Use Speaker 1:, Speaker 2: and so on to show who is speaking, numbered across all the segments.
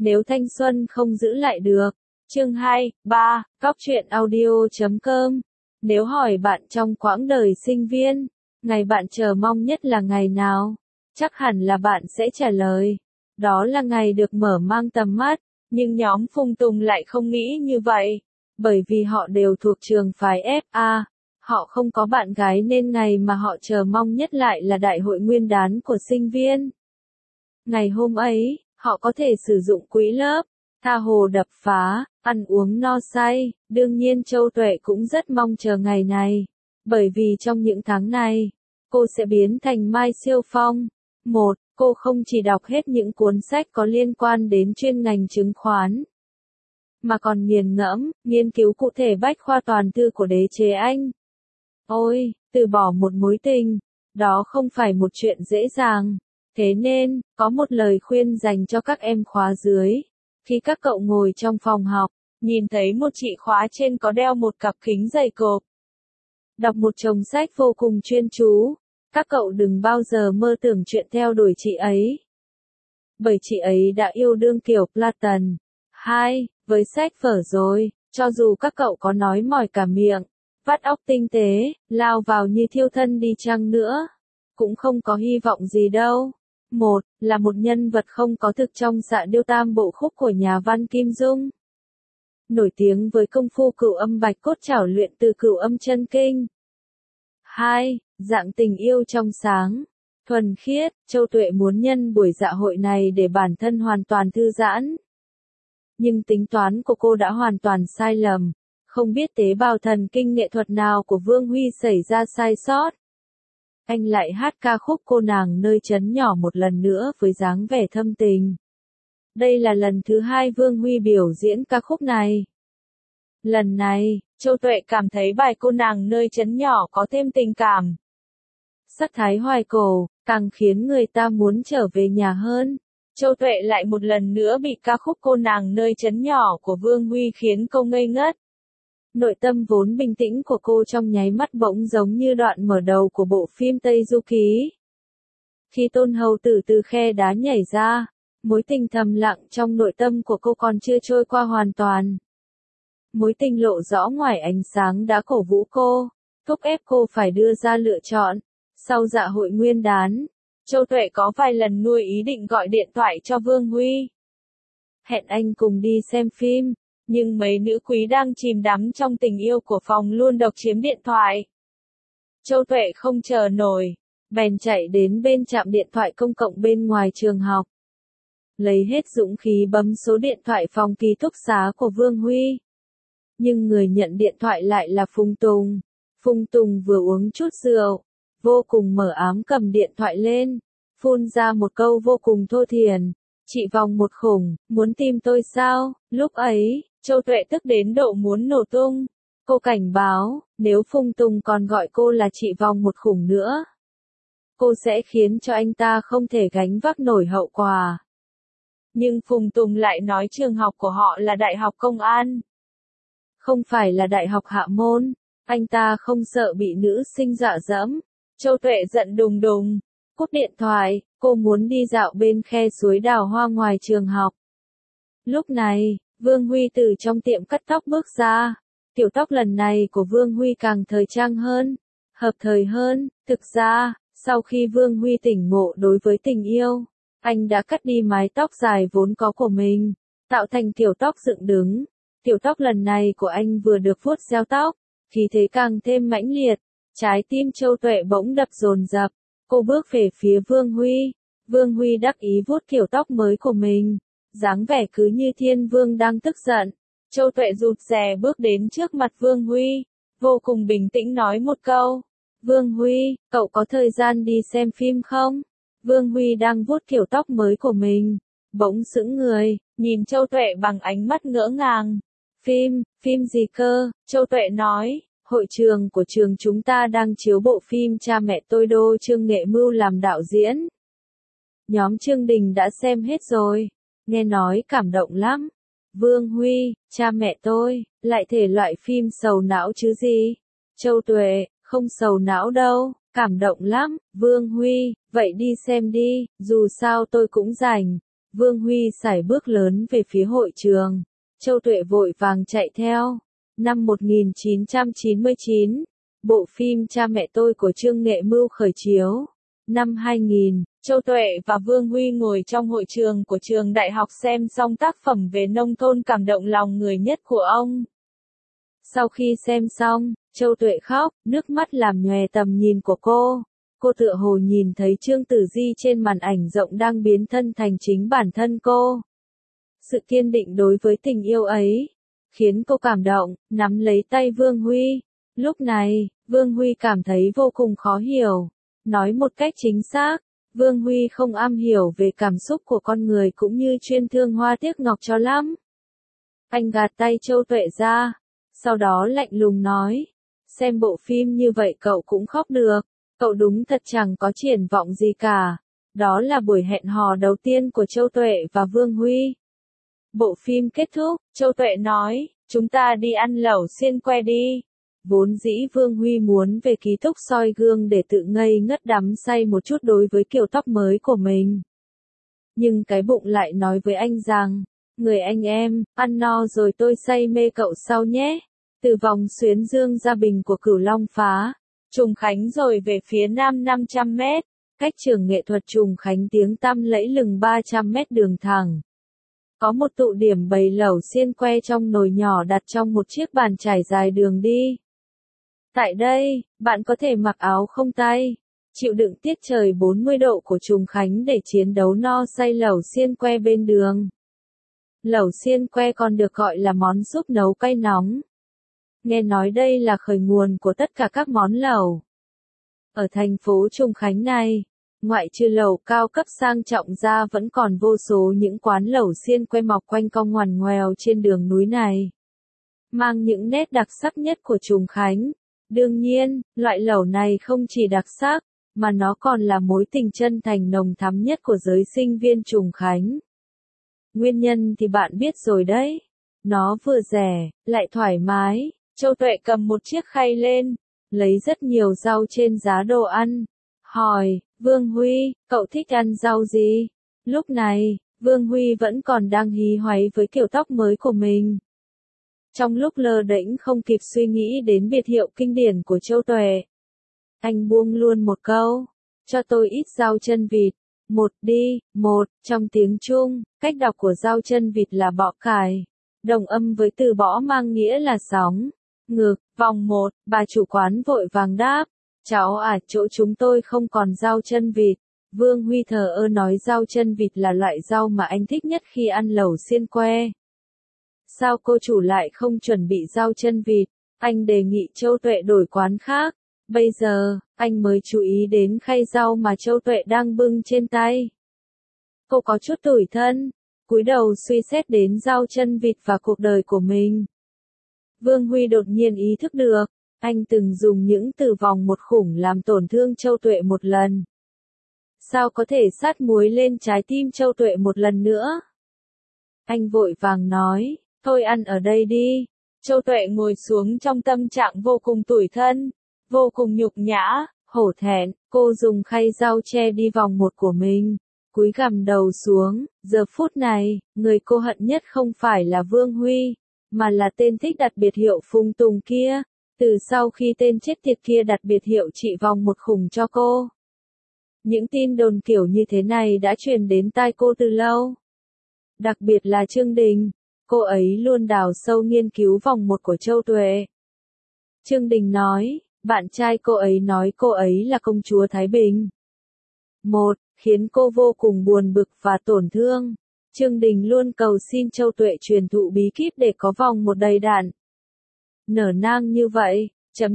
Speaker 1: nếu thanh xuân không giữ lại được. Chương 2, 3, Cóc truyện audio.com. Nếu hỏi bạn trong quãng đời sinh viên, ngày bạn chờ mong nhất là ngày nào? Chắc hẳn là bạn sẽ trả lời, đó là ngày được mở mang tầm mắt, nhưng nhóm Phùng Tùng lại không nghĩ như vậy, bởi vì họ đều thuộc trường phái FA, họ không có bạn gái nên ngày mà họ chờ mong nhất lại là đại hội nguyên đán của sinh viên. Ngày hôm ấy, họ có thể sử dụng quỹ lớp, tha hồ đập phá, ăn uống no say, đương nhiên Châu Tuệ cũng rất mong chờ ngày này, bởi vì trong những tháng này, cô sẽ biến thành Mai Siêu Phong. Cô không chỉ đọc hết những cuốn sách có liên quan đến chuyên ngành chứng khoán, mà còn nghiền ngẫm, nghiên cứu cụ thể bách khoa toàn thư của đế chế Anh. Ôi, từ bỏ một mối tình, đó không phải một chuyện dễ dàng. Thế nên, có một lời khuyên dành cho các em khóa dưới. Khi các cậu ngồi trong phòng học, nhìn thấy một chị khóa trên có đeo một cặp kính dày cộp, đọc một chồng sách vô cùng chuyên chú, các cậu đừng bao giờ mơ tưởng chuyện theo đuổi chị ấy. Bởi chị ấy đã yêu đương kiểu Platon. Với sách vở rồi, cho dù các cậu có nói mỏi cả miệng, vắt óc tinh tế, lao vào như thiêu thân đi chăng nữa, cũng không có hy vọng gì đâu. Là một nhân vật không có thực trong Dạ Điêu Tam Bộ Khúc của nhà văn Kim Dung, nổi tiếng với công phu cửu âm bạch cốt trảo luyện từ cửu âm chân kinh. Dạng tình yêu trong sáng, thuần khiết. Châu Tuệ muốn nhân buổi dạ hội này để bản thân hoàn toàn thư giãn. Nhưng tính toán của cô đã hoàn toàn sai lầm, không biết tế bào thần kinh nghệ thuật nào của Vương Huy xảy ra sai sót. Anh lại hát ca khúc Cô nàng nơi trấn nhỏ một lần nữa với dáng vẻ thâm tình. Đây là lần thứ 2 Vương Huy biểu diễn ca khúc này. Lần này, Châu Tuệ cảm thấy bài Cô nàng nơi trấn nhỏ có thêm tình cảm. Sắc thái hoài cổ, càng khiến người ta muốn trở về nhà hơn. Châu Tuệ lại một lần nữa bị ca khúc Cô nàng nơi trấn nhỏ của Vương Huy khiến cô ngây ngất. Nội tâm vốn bình tĩnh của cô trong nháy mắt bỗng giống như đoạn mở đầu của bộ phim Tây Du Ký. Khi Tôn Hầu Tử từ khe đá nhảy ra, mối tình thầm lặng trong nội tâm của cô còn chưa trôi qua hoàn toàn. Mối tình lộ rõ ngoài ánh sáng đã cổ vũ cô, thúc ép cô phải đưa ra lựa chọn. Sau dạ hội nguyên đán, Châu Tuệ có vài lần nuôi ý định gọi điện thoại cho Vương Huy, hẹn anh cùng đi xem phim, nhưng mấy nữ quý đang chìm đắm trong tình yêu của phòng luôn độc chiếm điện thoại. Châu Tuệ không chờ nổi, bèn chạy đến bên trạm điện thoại công cộng bên ngoài trường học, lấy hết dũng khí bấm số điện thoại phòng ký túc xá của Vương Huy. Nhưng người nhận điện thoại lại là Phùng Tùng. Phùng Tùng vừa uống chút rượu, vô cùng mờ ám cầm điện thoại lên, phun ra một câu vô cùng thô thiển. Chị Vòng một khủng, muốn tìm tôi sao? Lúc ấy, Châu Tuệ tức đến độ muốn nổ tung. Cô cảnh báo, nếu Phùng Tùng còn gọi cô là chị Vòng một khủng nữa, cô sẽ khiến cho anh ta không thể gánh vác nổi hậu quả. Nhưng Phùng Tùng lại nói trường học của họ là Đại học Công an, không phải là Đại học Hạ Môn. Anh ta không sợ bị nữ sinh dọa dẫm. Châu Tuệ giận đùng đùng, cúp điện thoại, cô muốn đi dạo bên khe suối đào hoa ngoài trường học. Lúc này, Vương Huy từ trong tiệm cắt tóc bước ra. Kiểu tóc lần này của Vương Huy càng thời trang hơn, hợp thời hơn. Thực ra, sau khi Vương Huy tỉnh ngộ đối với tình yêu, anh đã cắt đi mái tóc dài vốn có của mình, tạo thành kiểu tóc dựng đứng. Kiểu tóc lần này của anh vừa được vuốt xeo tóc, khí thế càng thêm mãnh liệt. Trái tim Châu Tuệ bỗng đập dồn dập. Cô bước về phía Vương Huy. Vương Huy đắc ý vuốt kiểu tóc mới của mình, dáng vẻ cứ như thiên vương đang tức giận. Châu Tuệ rụt rè bước đến trước mặt Vương Huy, vô cùng bình tĩnh nói một câu. Vương Huy, cậu có thời gian đi xem phim không? Vương Huy đang vuốt kiểu tóc mới của mình, bỗng sững người, nhìn Châu Tuệ bằng ánh mắt ngỡ ngàng. Phim gì cơ? Châu Tuệ nói. Hội trường của trường chúng ta đang chiếu bộ phim Cha mẹ tôi đô Trương Nghệ Mưu làm đạo diễn. Nhóm Trương Đình đã xem hết rồi, nghe nói cảm động lắm. Vương Huy, Cha mẹ tôi, lại thể loại phim sầu não chứ gì? Châu Tuệ, không sầu não đâu, cảm động lắm. Vương Huy, vậy đi xem đi, dù sao tôi cũng rảnh. Vương Huy sải bước lớn về phía hội trường. Châu Tuệ vội vàng chạy theo. Năm 1999, bộ phim Cha mẹ tôi của Trương Nghệ Mưu khởi chiếu. Năm 2000, Châu Tuệ và Vương Huy ngồi trong hội trường của trường đại học xem xong tác phẩm về nông thôn cảm động lòng người nhất của ông. Sau khi xem xong, Châu Tuệ khóc, nước mắt làm nhòe tầm nhìn của cô. Cô tựa hồ nhìn thấy Trương Tử Di trên màn ảnh rộng đang biến thân thành chính bản thân cô. Sự kiên định đối với tình yêu ấy, khiến cô cảm động, nắm lấy tay Vương Huy. Lúc này, Vương Huy cảm thấy vô cùng khó hiểu. Nói một cách chính xác, Vương Huy không am hiểu về cảm xúc của con người cũng như chuyên thương hoa tiếc ngọc cho lắm. Anh gạt tay Châu Tuệ ra, sau đó lạnh lùng nói, xem bộ phim như vậy cậu cũng khóc được, cậu đúng thật chẳng có triển vọng gì cả. Đó là buổi hẹn hò đầu tiên của Châu Tuệ và Vương Huy. Bộ phim kết thúc, Châu Tuệ nói, chúng ta đi ăn lẩu xiên que đi. Vốn dĩ Vương Huy muốn về ký túc soi gương để tự ngây ngất đắm say một chút đối với kiểu tóc mới của mình. Nhưng cái bụng lại nói với anh rằng, người anh em, ăn no rồi tôi say mê cậu sau nhé. Từ vòng xuyến Dương Gia Bình của Cửu Long phá, Trùng Khánh rồi về phía nam 500 mét, cách trường nghệ thuật Trùng Khánh tiếng tăm lẫy lừng 300 mét đường thẳng. Có một tụ điểm bày lẩu xiên que trong nồi nhỏ đặt trong một chiếc bàn trải dài đường đi. Tại đây, bạn có thể mặc áo không tay, chịu đựng tiết trời 40 độ của Trùng Khánh để chiến đấu no say lẩu xiên que bên đường. Lẩu xiên que còn được gọi là món súp nấu cay nóng. Nghe nói đây là khởi nguồn của tất cả các món lẩu. Ở thành phố Trùng Khánh này, ngoại trừ lẩu cao cấp sang trọng ra vẫn còn vô số những quán lẩu xiên que mọc quanh cong ngoằn ngoèo trên đường núi này. Mang những nét đặc sắc nhất của Trùng Khánh. Đương nhiên, loại lẩu này không chỉ đặc sắc, mà nó còn là mối tình chân thành nồng thắm nhất của giới sinh viên Trùng Khánh. Nguyên nhân thì bạn biết rồi đấy. Nó vừa rẻ, lại thoải mái. Châu Tuệ cầm một chiếc khay lên, lấy rất nhiều rau trên giá đồ ăn. Hỏi, Vương Huy, cậu thích ăn rau gì? Lúc này, Vương Huy vẫn còn đang hí hoáy với kiểu tóc mới của mình. Trong lúc lơ đễnh không kịp suy nghĩ đến biệt hiệu kinh điển của Châu Tuệ, anh buông luôn một câu, cho tôi ít rau chân vịt. Một đi, một, trong tiếng Trung, cách đọc của rau chân vịt là bọ cải. Đồng âm với từ bõ mang nghĩa là sóng. Ngược, vòng một, bà chủ quán vội vàng đáp. Cháu à, chỗ chúng tôi không còn rau chân vịt. Vương Huy thờ ơ nói rau chân vịt là loại rau mà anh thích nhất khi ăn lẩu xiên que. Sao cô chủ lại không chuẩn bị rau chân vịt? Anh đề nghị Châu Tuệ đổi quán khác. Bây giờ, anh mới chú ý đến khay rau mà Châu Tuệ đang bưng trên tay. Cô có chút tủi thân, cúi đầu suy xét đến rau chân vịt và cuộc đời của mình. Vương Huy đột nhiên ý thức được, anh từng dùng những từ vòng một khủng làm tổn thương Châu Tuệ một lần. Sao có thể sát muối lên trái tim Châu Tuệ một lần nữa? Anh vội vàng nói, thôi ăn ở đây đi. Châu Tuệ ngồi xuống trong tâm trạng vô cùng tủi thân, vô cùng nhục nhã, hổ thẹn, cô dùng khay rau che đi vòng một của mình, cúi gằm đầu xuống. Giờ phút này, người cô hận nhất không phải là Vương Huy, mà là tên thích đặt biệt hiệu Phùng Tùng kia. Từ sau khi tên chết tiệt kia đặt biệt hiệu trị vòng một khủng cho cô, những tin đồn kiểu như thế này đã truyền đến tai cô từ lâu. Đặc biệt là Trương Đình, cô ấy luôn đào sâu nghiên cứu vòng một của Châu Tuệ. Trương Đình nói, bạn trai cô ấy nói cô ấy là công chúa Thái Bình. Một, khiến cô vô cùng buồn bực và tổn thương. Trương Đình luôn cầu xin Châu Tuệ truyền thụ bí kíp để có vòng một đầy đặn. Nở nang như vậy,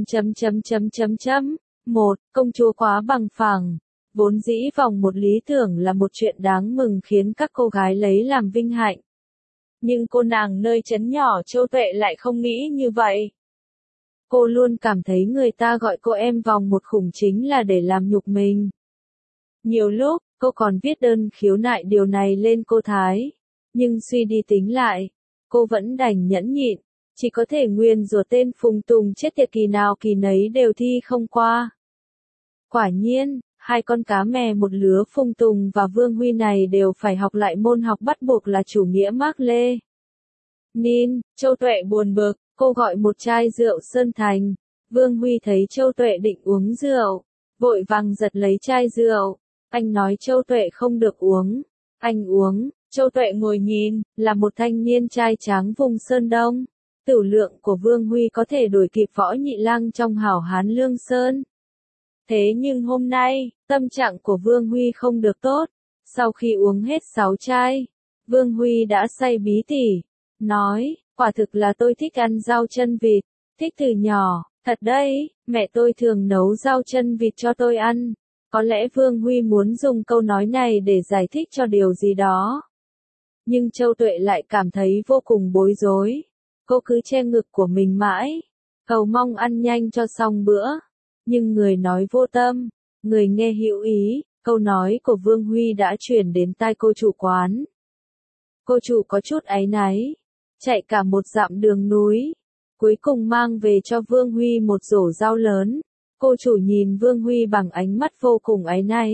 Speaker 1: Một, công chúa quá bằng phẳng. Vốn dĩ vòng một lý tưởng là một chuyện đáng mừng khiến các cô gái lấy làm vinh hạnh. Nhưng cô nàng nơi trấn nhỏ Châu Tuệ lại không nghĩ như vậy. Cô luôn cảm thấy người ta gọi cô em vòng một khủng chính là để làm nhục mình. Nhiều lúc, cô còn viết đơn khiếu nại điều này lên cô Thái. Nhưng suy đi tính lại, cô vẫn đành nhẫn nhịn, chỉ có thể nguyền rủa tên Phùng Tùng chết tiệt kỳ nào kỳ nấy đều thi không qua. Quả nhiên, Hai con cá mè một lứa Phùng Tùng và Vương Huy này đều phải học lại môn học bắt buộc là chủ nghĩa Mác Lê Nin. Châu Tuệ buồn bực, cô gọi một chai rượu Sơn Thành. Vương Huy thấy Châu Tuệ định uống rượu, vội vàng giật lấy chai rượu. Anh nói Châu Tuệ không được uống. Anh uống. Châu Tuệ ngồi nhìn, là một thanh niên trai tráng vùng Sơn Đông. Tửu lượng của Vương Huy có thể đuổi kịp Võ Nhị Lang trong hảo hán Lương Sơn. Thế nhưng hôm nay, tâm trạng của Vương Huy không được tốt. Sau khi uống hết 6 chai, Vương Huy đã say bí tỉ. Nói, quả thực là tôi thích ăn rau chân vịt, thích từ nhỏ, thật đấy, mẹ tôi thường nấu rau chân vịt cho tôi ăn. Có lẽ Vương Huy muốn dùng câu nói này để giải thích cho điều gì đó. Nhưng Châu Tuệ lại cảm thấy vô cùng bối rối. Cô cứ che ngực của mình mãi, cầu mong ăn nhanh cho xong bữa. Nhưng người nói vô tâm, người nghe hữu ý, câu nói của Vương Huy đã chuyển đến tai cô chủ quán. Cô chủ có chút áy náy, chạy cả một dặm đường núi, cuối cùng mang về cho Vương Huy một rổ rau lớn. Cô chủ nhìn Vương Huy bằng ánh mắt vô cùng áy náy.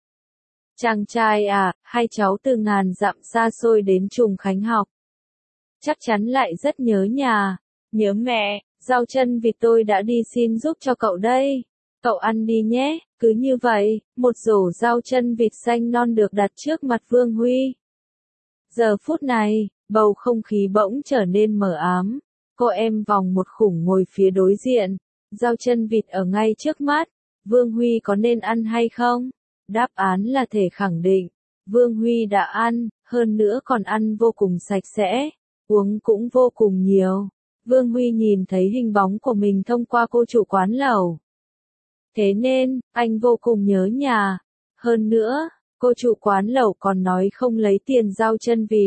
Speaker 1: Chàng trai à, hai cháu từ ngàn dặm xa xôi đến Trùng Khánh học. Chắc chắn lại rất nhớ nhà, nhớ mẹ, rau chân vịt tôi đã đi xin giúp cho cậu đây. Cậu ăn đi nhé. Cứ như vậy, một rổ rau chân vịt xanh non được đặt trước mặt Vương Huy. Giờ phút này, bầu không khí bỗng trở nên mờ ám. Cô em vòng một khủng ngồi phía đối diện. Rau chân vịt ở ngay trước mắt. Vương Huy có nên ăn hay không? Đáp án là thể khẳng định. Vương Huy đã ăn, hơn nữa còn ăn vô cùng sạch sẽ. Uống cũng vô cùng nhiều. Vương Huy nhìn thấy hình bóng của mình thông qua cô chủ quán lẩu. Thế nên, anh vô cùng nhớ nhà. Hơn nữa, cô chủ quán lẩu còn nói không lấy tiền rau chân vịt.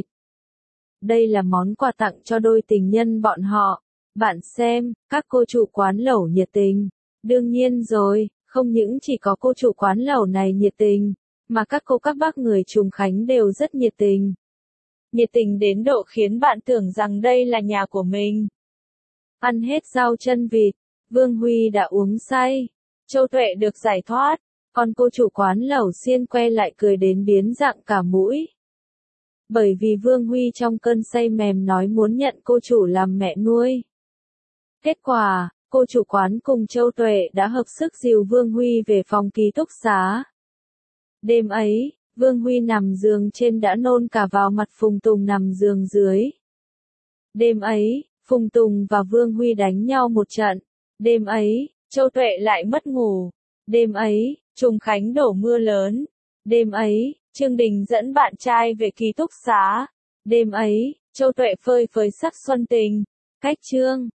Speaker 1: Đây là món quà tặng cho đôi tình nhân bọn họ. Bạn xem, các cô chủ quán lẩu nhiệt tình. Đương nhiên rồi, không những chỉ có cô chủ quán lẩu này nhiệt tình, mà các cô các bác người Trùng Khánh đều rất nhiệt tình. Nhiệt tình đến độ khiến bạn tưởng rằng đây là nhà của mình. Ăn hết rau chân vịt, Vương Huy đã uống say. Châu Tuệ được giải thoát, còn cô chủ quán lẩu xiên que lại cười đến biến dạng cả mũi. Bởi vì Vương Huy trong cơn say mềm nói muốn nhận cô chủ làm mẹ nuôi. Kết quả, cô chủ quán cùng Châu Tuệ đã hợp sức dìu Vương Huy về phòng ký túc xá. Đêm ấy, Vương Huy nằm giường trên đã nôn cả vào mặt Phùng Tùng nằm giường dưới. Đêm ấy, Phùng Tùng và Vương Huy đánh nhau một trận. Đêm ấy, Châu Tuệ lại mất ngủ. Đêm ấy, Trùng Khánh đổ mưa lớn. Đêm ấy, Trương Đình dẫn bạn trai về ký túc xá. Đêm ấy, Châu Tuệ phơi phới sắc xuân tình. Cách chương